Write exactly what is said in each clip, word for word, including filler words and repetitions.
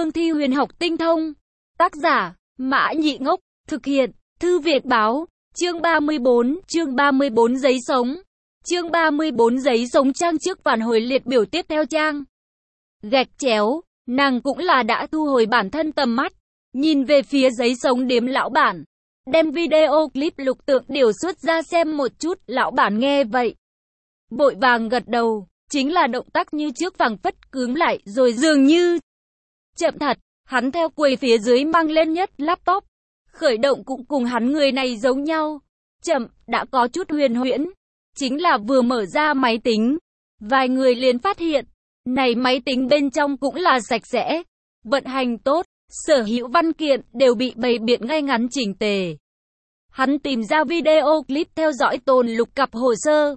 cương thi huyền học tinh thông. Tác giả, Mã Nhị Ngốc, thực hiện, Thư Việt Báo, chương ba mươi bốn, chương ba mươi bốn giấy sống. Chương ba mươi bốn giấy sống trang trước phản hồi liệt biểu tiếp theo trang. Gạch chéo, nàng cũng là đã thu hồi bản thân tầm mắt, nhìn về phía giấy sống điếm lão bản. Đem video clip Lục Tượng Điểu xuất ra xem một chút, lão bản nghe vậy. Vội vàng gật đầu, chính là động tác như trước phảng phất cứng lại rồi dường như chậm thật, hắn theo quầy phía dưới mang lên nhất laptop. Khởi động cũng cùng hắn người này giống nhau. Chậm, đã có chút huyền huyễn. Chính là vừa mở ra máy tính, vài người liền phát hiện, này máy tính bên trong cũng là sạch sẽ, vận hành tốt, sở hữu văn kiện đều bị bày biện ngay ngắn chỉnh tề. Hắn tìm ra video clip theo dõi tồn lục cặp hồ sơ.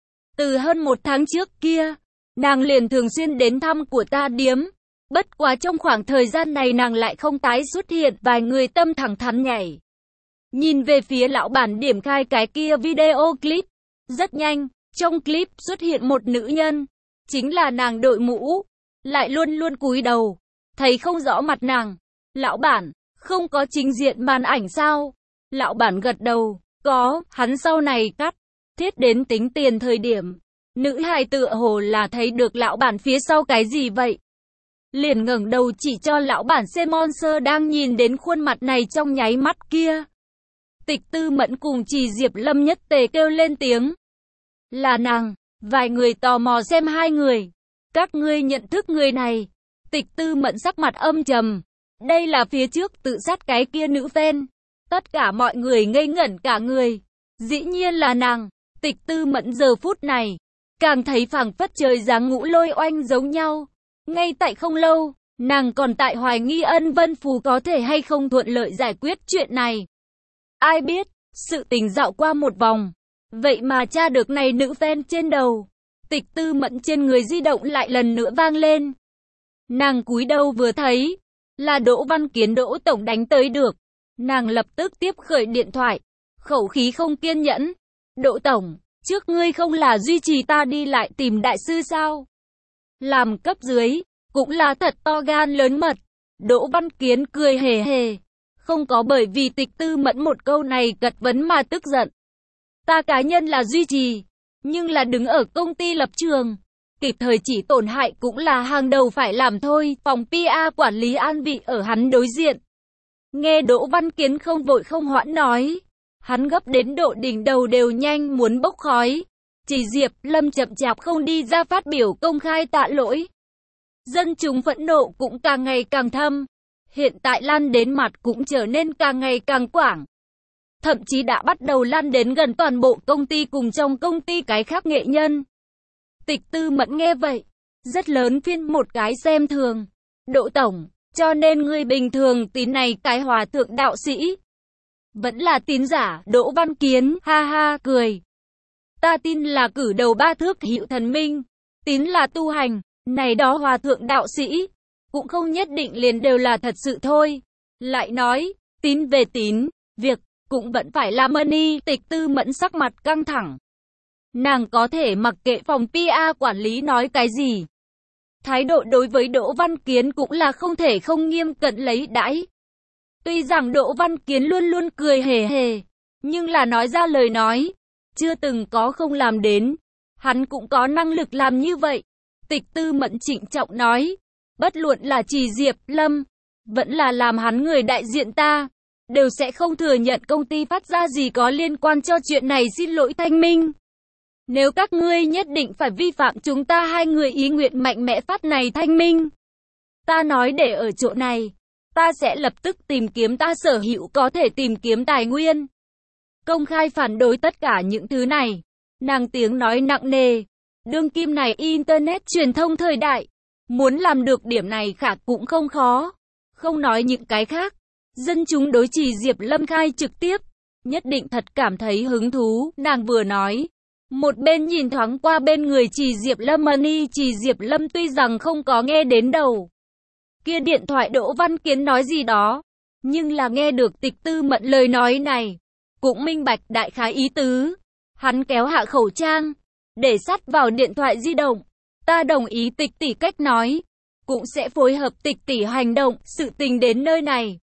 Từ hơn một tháng trước kia, nàng liền thường xuyên đến thăm của ta điếm. Bất quá trong khoảng thời gian này nàng lại không tái xuất hiện, vài người tâm thẳng thắn nhảy. Nhìn về phía lão bản điểm khai cái kia video clip. Rất nhanh, trong clip xuất hiện một nữ nhân. Chính là nàng đội mũ, lại luôn luôn cúi đầu. Thấy không rõ mặt nàng. Lão bản, không có chính diện màn ảnh sao? Lão bản gật đầu, có, hắn sau này cắt. Thiết đến tính tiền thời điểm. Nữ hài tựa hồ là thấy được lão bản phía sau cái gì vậy? Liền ngẩng đầu chỉ cho lão bản xem Monster đang nhìn đến khuôn mặt này trong nháy mắt kia. Tịch Tư Mẫn cùng Trì Diệp Lâm nhất tề kêu lên tiếng. Là nàng, vài người tò mò xem hai người. Các ngươi nhận thức người này. Tịch Tư Mẫn sắc mặt âm trầm. Đây là phía trước tự sát cái kia nữ fan. Tất cả mọi người ngây ngẩn cả người. Dĩ nhiên là nàng. Tịch Tư Mẫn giờ phút này, càng thấy phảng phất trời giáng ngũ lôi oanh giống nhau. Ngay tại không lâu, nàng còn tại hoài nghi Ân Vân Phù có thể hay không thuận lợi giải quyết chuyện này. Ai biết, sự tình dạo qua một vòng, vậy mà tra được này nữ fan trên đầu. Tịch Tư Mẫn trên người di động lại lần nữa vang lên. Nàng cúi đầu vừa thấy, là Đỗ Văn Kiến Đỗ tổng đánh tới được. Nàng lập tức tiếp khởi điện thoại, khẩu khí không kiên nhẫn. Đỗ tổng, trước ngươi không là duy trì ta đi lại tìm đại sư sao? Làm cấp dưới, cũng là thật to gan lớn mật. Đỗ Văn Kiến cười hề hề. Không có bởi vì Tịch Tư Mẫn một câu này gật vấn mà tức giận. Ta cá nhân là duy trì, nhưng là đứng ở công ty lập trường. Kịp thời chỉ tổn hại cũng là hàng đầu phải làm thôi. Phòng pê e quản lý an vị ở hắn đối diện. Nghe Đỗ Văn Kiến không vội không hoãn nói. Hắn gấp đến độ đỉnh đầu đều nhanh muốn bốc khói. Chỉ Diệp Lâm chậm chạp không đi ra phát biểu công khai tạ lỗi. Dân chúng phẫn nộ cũng càng ngày càng thâm. Hiện tại lan đến mặt cũng trở nên càng ngày càng quảng. Thậm chí đã bắt đầu lan đến gần toàn bộ công ty cùng trong công ty cái khác nghệ nhân. Tịch Tư Mẫn nghe vậy, rất lớn phiên một cái xem thường. Đỗ tổng, cho nên người bình thường tín này cái hòa thượng đạo sĩ. Vẫn là tín giả. Đỗ Văn Kiến ha ha cười. Ta tin là cử đầu ba thước hữu thần minh. Tín là tu hành. Này đó hòa thượng đạo sĩ cũng không nhất định liền đều là thật sự thôi. Lại nói, tín về tín, việc cũng vẫn phải làm money. Tịch Tư Mẫn sắc mặt căng thẳng. Nàng có thể mặc kệ phòng pê e quản lý nói cái gì. Thái độ đối với Đỗ Văn Kiến cũng là không thể không nghiêm cẩn lấy đãi. Tuy rằng Đỗ Văn Kiến luôn luôn cười hề hề, nhưng là nói ra lời nói, chưa từng có không làm đến. Hắn cũng có năng lực làm như vậy. Tịch Tư Mẫn trịnh trọng nói, bất luận là Trì Diệp Lâm, vẫn là làm hắn người đại diện ta, đều sẽ không thừa nhận công ty phát ra gì có liên quan cho chuyện này. Xin lỗi thanh minh. Nếu các ngươi nhất định phải vi phạm chúng ta hai người ý nguyện mạnh mẽ phát này thanh minh. Ta nói để ở chỗ này, ta sẽ lập tức tìm kiếm ta sở hữu có thể tìm kiếm tài nguyên. Công khai phản đối tất cả những thứ này. Nàng tiếng nói nặng nề. Đương kim này Internet truyền thông thời đại. Muốn làm được điểm này khả cũng không khó. Không nói những cái khác. Dân chúng đối Trì Diệp Lâm khai trực tiếp. Nhất định thật cảm thấy hứng thú. Nàng vừa nói. Một bên nhìn thoáng qua bên người Trì Diệp Lâm Money. Trì Diệp Lâm tuy rằng không có nghe đến đầu kia điện thoại Đỗ Văn Kiến nói gì đó. Nhưng là nghe được Tịch Tư Mẫn lời nói này. Cũng minh bạch đại khái ý tứ. Hắn kéo hạ khẩu trang. Để sắt vào điện thoại di động. Ta đồng ý Tịch tỷ cách nói. cũng sẽ phối hợp tịch tỉ hành động, sự tình đến nơi này.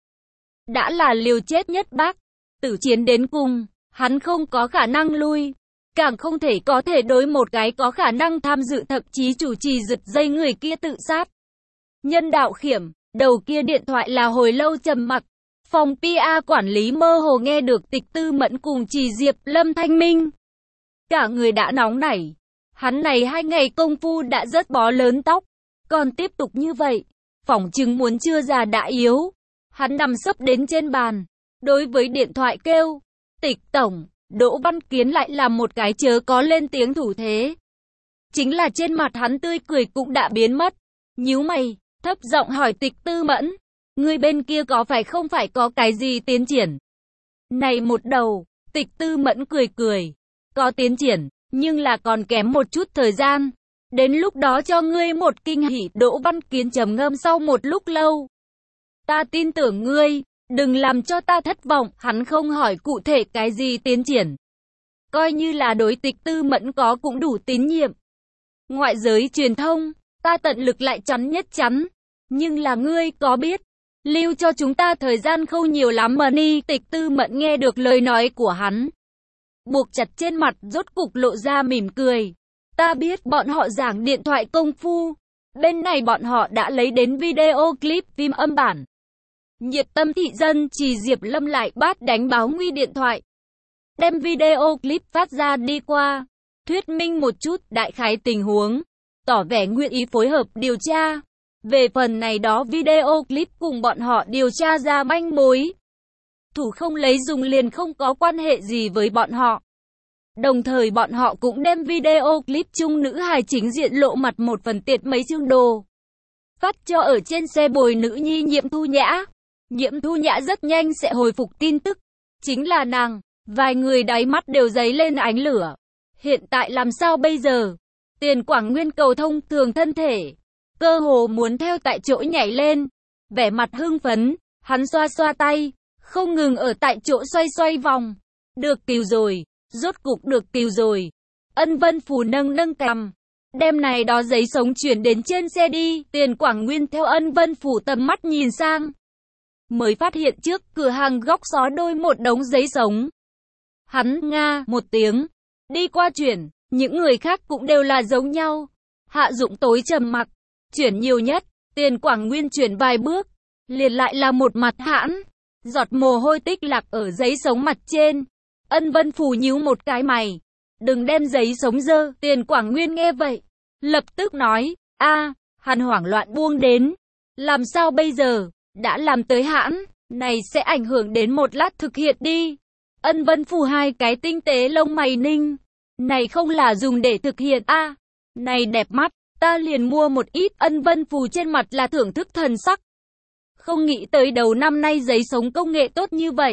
Đã là liều chết nhất bác, tử chiến đến cùng, hắn không có khả năng lui, càng không thể có thể đối một cái có khả năng tham dự thậm chí chủ trì giật dây người kia tự sát. Nhân đạo khiểm, đầu kia điện thoại là hồi lâu trầm mặc. Phòng pê a quản lý mơ hồ nghe được Tịch Tư Mẫn cùng Trì Diệp Lâm thanh minh. Cả người đã nóng nảy. Hắn này hai ngày công phu đã rất bó lớn tóc. Còn tiếp tục như vậy, phỏng chừng muốn chưa già đã yếu. Hắn nằm sấp đến trên bàn. Đối với điện thoại kêu, Tịch Tổng, Đỗ Văn Kiến lại làm một cái chớ có lên tiếng thủ thế. Chính là trên mặt hắn tươi cười cũng đã biến mất. Nhíu mày, thấp giọng hỏi Tịch Tư Mẫn. Người bên kia có phải không phải có cái gì tiến triển? Này một đầu, Tịch Tư Mẫn cười cười. Có tiến triển, nhưng là còn kém một chút thời gian. Đến lúc đó cho ngươi một kinh hỉ. Đỗ Văn Kiến trầm ngâm sau một lúc lâu. Ta tin tưởng ngươi, đừng làm cho ta thất vọng. Hắn không hỏi cụ thể cái gì tiến triển. Coi như là đối Tịch Tư Mẫn có cũng đủ tín nhiệm. Ngoại giới truyền thông, ta tận lực lại chắn nhất chắn. Nhưng là ngươi có biết, lưu cho chúng ta thời gian không nhiều lắm mà ni. Tịch Tư Mẫn nghe được lời nói của hắn, buộc chặt trên mặt rốt cục lộ ra mỉm cười. Ta biết bọn họ giảng điện thoại công phu. Bên này bọn họ đã lấy đến video clip phim âm bản. Nhiệt tâm thị dân Trì Diệp Lâm lại bắt đánh báo nguy điện thoại. Đem video clip phát ra đi qua. Thuyết minh một chút đại khái tình huống. Tỏ vẻ nguyện ý phối hợp điều tra. Về phần này đó video clip cùng bọn họ điều tra ra manh mối. Thủ không lấy dùng liền không có quan hệ gì với bọn họ. Đồng thời bọn họ cũng đem video clip chung nữ hài chính diện lộ mặt một phần tiệt mấy chương đồ. Phát cho ở trên xe bồi nữ nhi Nhiệm Thu Nhã. Nhiệm Thu Nhã rất nhanh sẽ hồi phục tin tức. Chính là nàng. Vài người đáy mắt đều dấy lên ánh lửa. Hiện tại làm sao bây giờ? Tiền Quảng Nguyên cầu thông thường thân thể. Cơ hồ muốn theo tại chỗ nhảy lên. Vẻ mặt hưng phấn. Hắn xoa xoa tay. Không ngừng ở tại chỗ xoay xoay vòng. Được cứu rồi. Rốt cục được cứu rồi. Ân Vân Phù nâng nâng cằm. Đem này đó giấy sống chuyển đến trên xe đi. Tiền Quảng Nguyên theo Ân Vân Phù tầm mắt nhìn sang. Mới phát hiện trước cửa hàng góc xó đôi một đống giấy sống. Hắn nga một tiếng. Đi qua chuyển. Những người khác cũng đều là giống nhau. Hạ Dụng tối trầm mặc. Chuyển nhiều nhất. Tiền Quảng Nguyên chuyển vài bước. Liền lại là một mặt hãn. Giọt mồ hôi tích lạc ở giấy sống mặt trên. Ân Vân Phù nhíu một cái mày. Đừng đem giấy sống dơ. Tiền Quảng Nguyên nghe vậy. Lập tức nói. A, hắn hoảng loạn buông đến. Làm sao bây giờ? Đã làm tới hãn. Này sẽ ảnh hưởng đến một lát thực hiện đi. Ân Vân Phù hai cái tinh tế lông mày ninh. Này không là dùng để thực hiện a à, này đẹp mắt. Ta liền mua một ít. Ân Vân Phù trên mặt là thưởng thức thần sắc. Không nghĩ tới đầu năm nay giấy sống công nghệ tốt như vậy.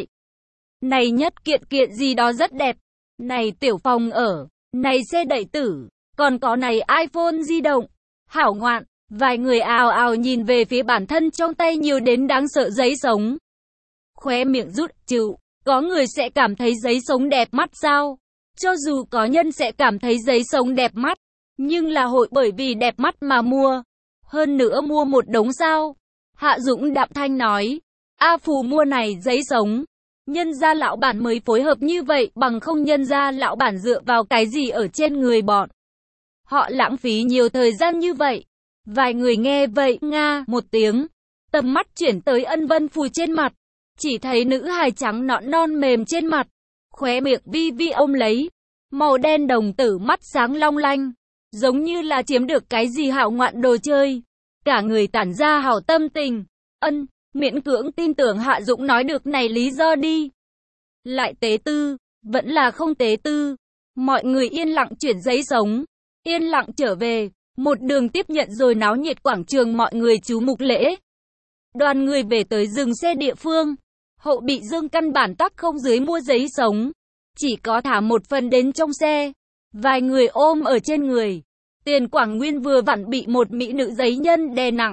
Này nhất kiện kiện gì đó rất đẹp. Này tiểu phòng ở. Này xe đẩy tử. Còn có này iPhone di động. Hảo ngoạn. Vài người ào ào nhìn về phía bản thân trong tay nhiều đến đáng sợ giấy sống. Khóe miệng rút chịu. Có người sẽ cảm thấy giấy sống đẹp mắt sao? Cho dù có nhân sẽ cảm thấy giấy sống đẹp mắt. Nhưng là hội bởi vì đẹp mắt mà mua. Hơn nữa mua một đống sao. Hạ Dũng đạm thanh nói. A Phù mua này giấy sống. Nhân gia lão bản mới phối hợp như vậy. Bằng không nhân gia lão bản dựa vào cái gì ở trên người bọn. Họ lãng phí nhiều thời gian như vậy. Vài người nghe vậy nga một tiếng. Tầm mắt chuyển tới Ân Vân Phù trên mặt. Chỉ thấy nữ hài trắng nõn non mềm trên mặt. Khóe miệng vi vi ôm lấy. Màu đen đồng tử mắt sáng long lanh. Giống như là chiếm được cái gì hảo ngoạn đồ chơi. Cả người tản ra hảo tâm tình. Ân, miễn cưỡng tin tưởng Hạ Dũng nói được này lý do đi. Lại tế tư, vẫn là không tế tư. Mọi người yên lặng chuyển giấy sống. Yên lặng trở về. Một đường tiếp nhận rồi náo nhiệt quảng trường mọi người chú mục lễ. Đoàn người về tới dừng xe địa phương. Hậu bị Dương căn bản tắc không dưới mua giấy sống. Chỉ có thả một phần đến trong xe. Vài người ôm ở trên người. Tiền Quảng Nguyên vừa vặn bị một mỹ nữ giấy nhân đè nặng.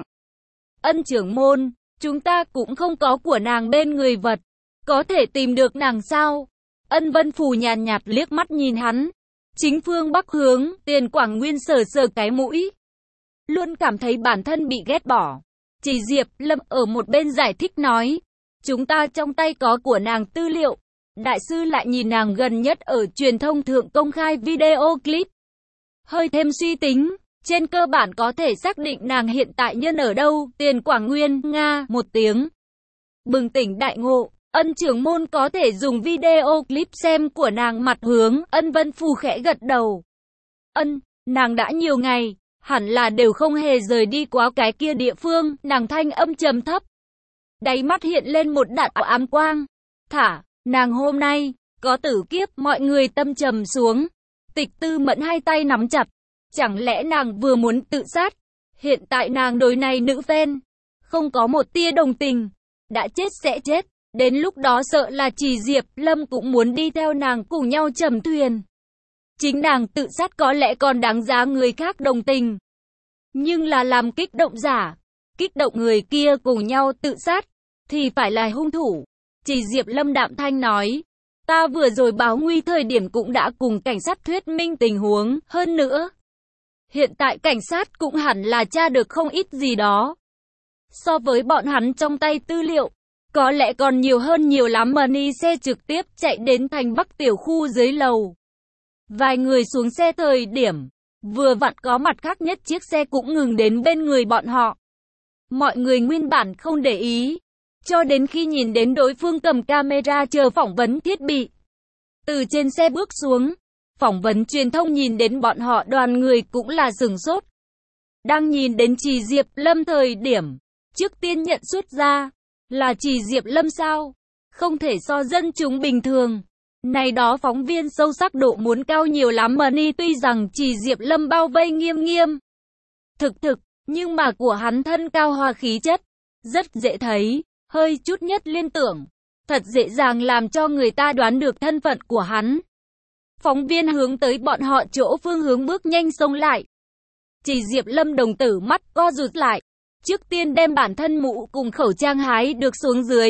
Ân trưởng môn, chúng ta cũng không có của nàng bên người vật. Có thể tìm được nàng sao? Ân Vân Phù nhàn nhạt liếc mắt nhìn hắn. Chính phương bắc hướng, Tiền Quảng Nguyên sờ sờ cái mũi. luôn cảm thấy bản thân bị ghét bỏ. Chỉ Diệp Lâm ở một bên giải thích nói, chúng ta trong tay có của nàng tư liệu. Đại sư lại nhìn nàng gần nhất ở truyền thông thượng công khai video clip. Hơi thêm suy tính, trên cơ bản có thể xác định nàng hiện tại nhân ở đâu, Tiền Quảng Nguyên, Nga, một tiếng. Bừng tỉnh đại ngộ, Ân trưởng môn có thể dùng video clip xem của nàng mặt hướng, Ân Vân Phù khẽ gật đầu. Ân, nàng đã nhiều ngày, hẳn là đều không hề rời đi quá cái kia địa phương, nàng thanh âm trầm thấp. Đáy mắt hiện lên một đạo ám quang. Thả, nàng hôm nay, có tử kiếp, mọi người tâm trầm xuống. Tịch Tư Mẫn hai tay nắm chặt. Chẳng lẽ nàng vừa muốn tự sát? Hiện tại nàng đối này nữ fan, không có một tia đồng tình. Đã chết sẽ chết, đến lúc đó sợ là chỉ Diệp Lâm cũng muốn đi theo nàng cùng nhau trầm thuyền. Chính nàng tự sát có lẽ còn đáng giá người khác đồng tình. Nhưng là làm kích động giả, kích động người kia cùng nhau tự sát, thì phải là hung thủ. Chỉ Diệp Lâm đạm thanh nói, ta vừa rồi báo nguy thời điểm cũng đã cùng cảnh sát thuyết minh tình huống, hơn nữa. Hiện tại cảnh sát cũng hẳn là tra được không ít gì đó. So với bọn hắn trong tay tư liệu, có lẽ còn nhiều hơn nhiều lắm. Money xe trực tiếp chạy đến thành Bắc tiểu khu dưới lầu. Vài người xuống xe thời điểm, vừa vặn có mặt khác nhất chiếc xe cũng ngừng đến bên người bọn họ. Mọi người nguyên bản không để ý, cho đến khi nhìn đến đối phương cầm camera chờ phỏng vấn thiết bị. Từ trên xe bước xuống, phỏng vấn truyền thông nhìn đến bọn họ đoàn người cũng là sửng sốt. Đang nhìn đến chỉ Diệp Lâm thời điểm, trước tiên nhận xuất ra, là chỉ Diệp Lâm sao? Không thể so dân chúng bình thường. Này đó phóng viên sâu sắc độ muốn cao nhiều lắm. Money tuy rằng chỉ Diệp Lâm bao vây nghiêm nghiêm, thực thực, nhưng mà của hắn thân cao hòa khí chất, rất dễ thấy, hơi chút nhất liên tưởng, thật dễ dàng làm cho người ta đoán được thân phận của hắn. Phóng viên hướng tới bọn họ chỗ phương hướng bước nhanh xông lại. Chỉ Diệp Lâm đồng tử mắt co rụt lại, trước tiên đem bản thân mũ cùng khẩu trang hái được xuống dưới,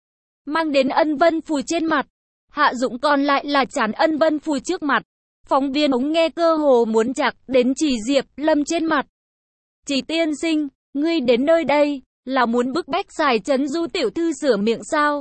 mang đến Ân Vân Phù trên mặt. Hạ dụng còn lại là chán Ân Vân Phù trước mặt. Phóng viên ống nghe cơ hồ muốn chặt đến chỉ Diệp Lâm trên mặt. Chỉ tiên sinh, ngươi đến nơi đây, là muốn bức bách Sài Trấn Du tiểu thư sửa miệng sao?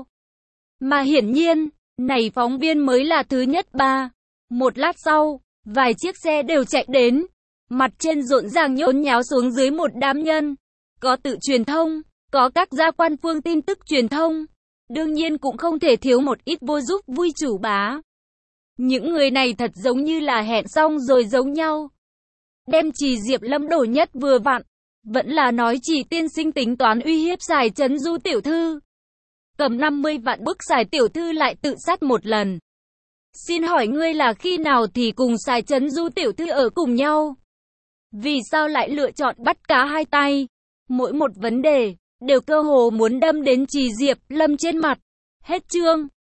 Mà hiển nhiên, này phóng viên mới là thứ nhất ba. Một lát sau, vài chiếc xe đều chạy đến. Mặt trên rộn ràng nhốn nháo xuống dưới một đám nhân. Có tự truyền thông, có các gia quan phương tin tức truyền thông. Đương nhiên cũng không thể thiếu một ít vô giúp vui chủ bá. Những người này thật giống như là hẹn xong rồi giống nhau. Đem chỉ Diệp Lâm đổ nhất vừa vặn. Vẫn là nói chỉ tiên sinh tính toán uy hiếp Sài Trấn Du tiểu thư. Cầm năm mươi vạn bức Sài tiểu thư lại tự sát một lần. Xin hỏi ngươi là khi nào thì cùng Sài Trấn Du tiểu thư ở cùng nhau? Vì sao lại lựa chọn bắt cá hai tay? Mỗi một vấn đề đều cơ hồ muốn đâm đến chỉ Diệp Lâm trên mặt. Hết chương.